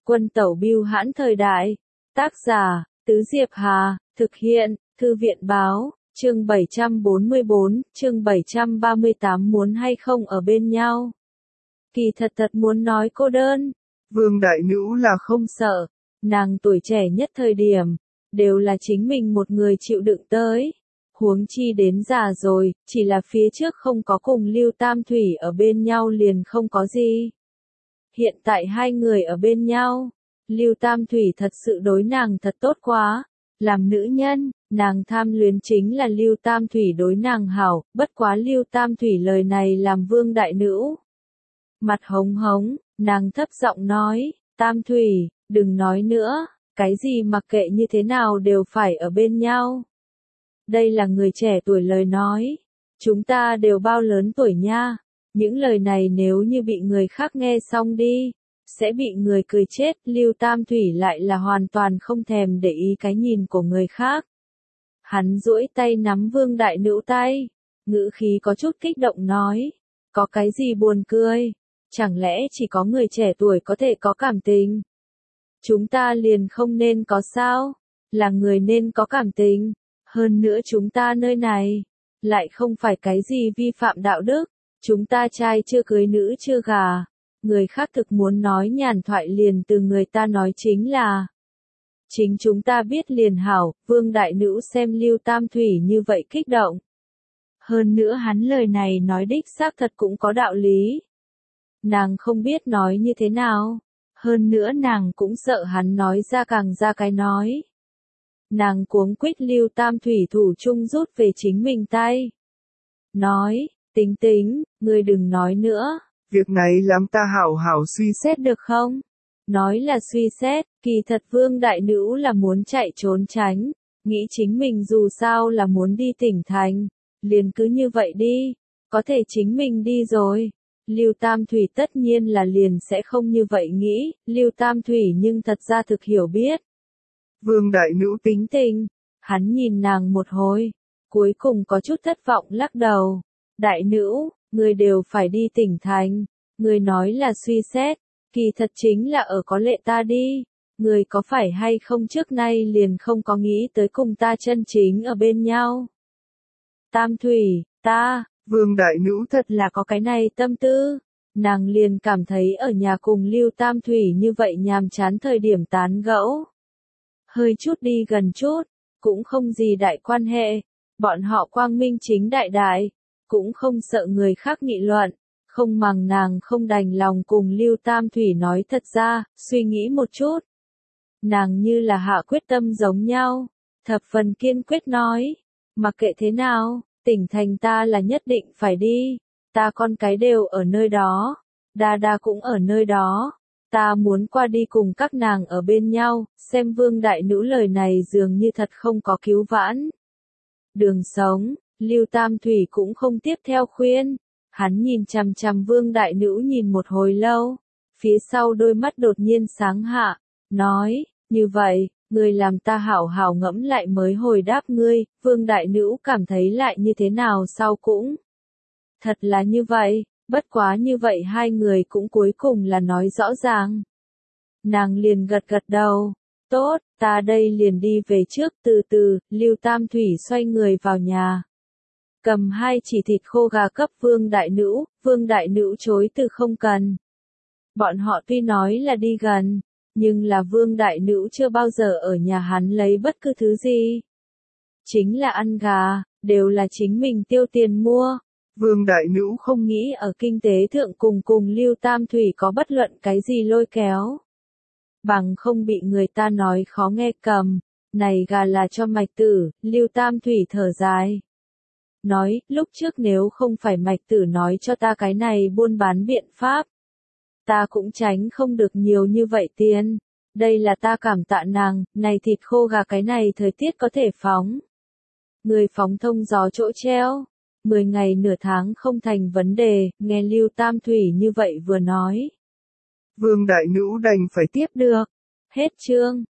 Quân tẩu bưu hãn thời đại. Tác giả, Tứ Diệp Hà, thực hiện, Thư viện báo, chương 744, chương 738 muốn hay không ở bên nhau. Kỳ thật muốn nói cô đơn. Vương Đại Nữ là không sợ, nàng tuổi trẻ nhất thời điểm, đều là chính mình một người chịu đựng tới. Huống chi đến già rồi, chỉ là phía trước không có cùng Lưu Tam Thủy ở bên nhau liền không có gì. Hiện tại hai người ở bên nhau, Lưu Tam Thủy thật sự đối nàng thật tốt quá. Làm nữ nhân, nàng tham luyến chính là Lưu Tam Thủy đối nàng hảo, bất quá Lưu Tam Thủy lời này làm Vương Đại Nữ mặt hống hống, nàng thấp giọng nói, Tam Thủy, đừng nói nữa, cái gì mặc kệ như thế nào đều phải ở bên nhau. Đây là người trẻ tuổi lời nói, chúng ta đều bao lớn tuổi nha, những lời này nếu như bị người khác nghe xong đi, sẽ bị người cười chết. Lưu Tam Thủy lại là hoàn toàn không thèm để ý cái nhìn của người khác. Hắn duỗi tay nắm Vương Đại Nữ tay, ngữ khí có chút kích động nói, có cái gì buồn cười, chẳng lẽ chỉ có người trẻ tuổi có thể có cảm tình? Chúng ta liền không nên có sao? Là người nên có cảm tình, hơn nữa chúng ta nơi này, lại không phải cái gì vi phạm đạo đức, chúng ta trai chưa cưới nữ chưa gà. Người khác thực muốn nói nhàn thoại liền từ người ta nói chính là chính chúng ta biết liền hảo. Vương Đại Nữ xem Lưu Tam Thủy như vậy kích động. Hơn nữa hắn lời này nói đích xác thật cũng có đạo lý. Nàng không biết nói như thế nào. Hơn nữa nàng cũng sợ hắn nói ra càng ra cái nói. Nàng cuống quýt Lưu Tam Thủy thủ chung rút về chính mình tay. Nói, tính, ngươi đừng nói nữa. Việc này làm ta hảo hảo suy xét được không? Nói là suy xét, kỳ thật Vương Đại Nữ là muốn chạy trốn tránh, nghĩ chính mình dù sao là muốn đi tỉnh thành, liền cứ như vậy đi, có thể chính mình đi rồi. Lưu Tam Thủy tất nhiên là liền sẽ không như vậy nghĩ, Lưu Tam Thủy nhưng thật ra thực hiểu biết. Vương Đại Nữ tính tình, hắn nhìn nàng một hồi, cuối cùng có chút thất vọng lắc đầu. Đại Nữ, người đều phải đi tỉnh thành, người nói là suy xét, kỳ thật chính là ở có lệ ta đi, người có phải hay không trước nay liền không có nghĩ tới cùng ta chân chính ở bên nhau. Tam Thủy, ta, Vương Đại Nữ thật là có cái này tâm tư, nàng liền cảm thấy ở nhà cùng Lưu Tam Thủy như vậy nhàm chán thời điểm tán gẫu. Hơi chút đi gần chút, cũng không gì đại quan hệ, bọn họ quang minh chính đại, cũng không sợ người khác nghị luận, không màng nàng không đành lòng cùng Lưu Tam Thủy nói thật ra, suy nghĩ một chút. Nàng như là hạ quyết tâm giống nhau, thập phần kiên quyết nói, mặc kệ thế nào, tỉnh thành ta là nhất định phải đi, ta con cái đều ở nơi đó, đa cũng ở nơi đó, ta muốn qua đi cùng các nàng ở bên nhau. Xem Vương Đại Nữ lời này dường như thật không có cứu vãn. Đường sống, Lưu Tam Thủy cũng không tiếp theo khuyên, hắn nhìn chằm chằm Vương Đại Nữ nhìn một hồi lâu, phía sau đôi mắt đột nhiên sáng hạ, nói, như vậy, ngươi làm ta hảo hảo ngẫm lại mới hồi đáp ngươi. Vương Đại Nữ cảm thấy lại như thế nào sau cũng thật là như vậy, bất quá như vậy hai người cũng cuối cùng là nói rõ ràng. Nàng liền gật đầu, tốt, ta đây liền đi về trước. Từ, Lưu Tam Thủy xoay người vào nhà, cầm 2 chỉ thịt khô gà cấp Vương Đại Nữ. Vương Đại Nữ chối từ không cần. Bọn họ tuy nói là đi gần, nhưng là Vương Đại Nữ chưa bao giờ ở nhà hắn lấy bất cứ thứ gì. Chính là ăn gà, đều là chính mình tiêu tiền mua. Vương Đại Nữ không nghĩ ở kinh tế thượng cùng Lưu Tam Thủy có bất luận cái gì lôi kéo. Bằng không bị người ta nói khó nghe cầm, này gà là cho Mạch Tử. Lưu Tam Thủy thở dài. Nói, lúc trước nếu không phải Mạch Tử nói cho ta cái này buôn bán biện pháp, ta cũng tránh không được nhiều như vậy tiền. Đây là ta cảm tạ nàng, này thịt khô gà cái này thời tiết có thể phóng. Người phóng thông gió chỗ treo, 10 ngày nửa tháng không thành vấn đề. Nghe Lưu Tam Thủy như vậy vừa nói, Vương Đại Nữ đành phải tiếp được. Hết chương.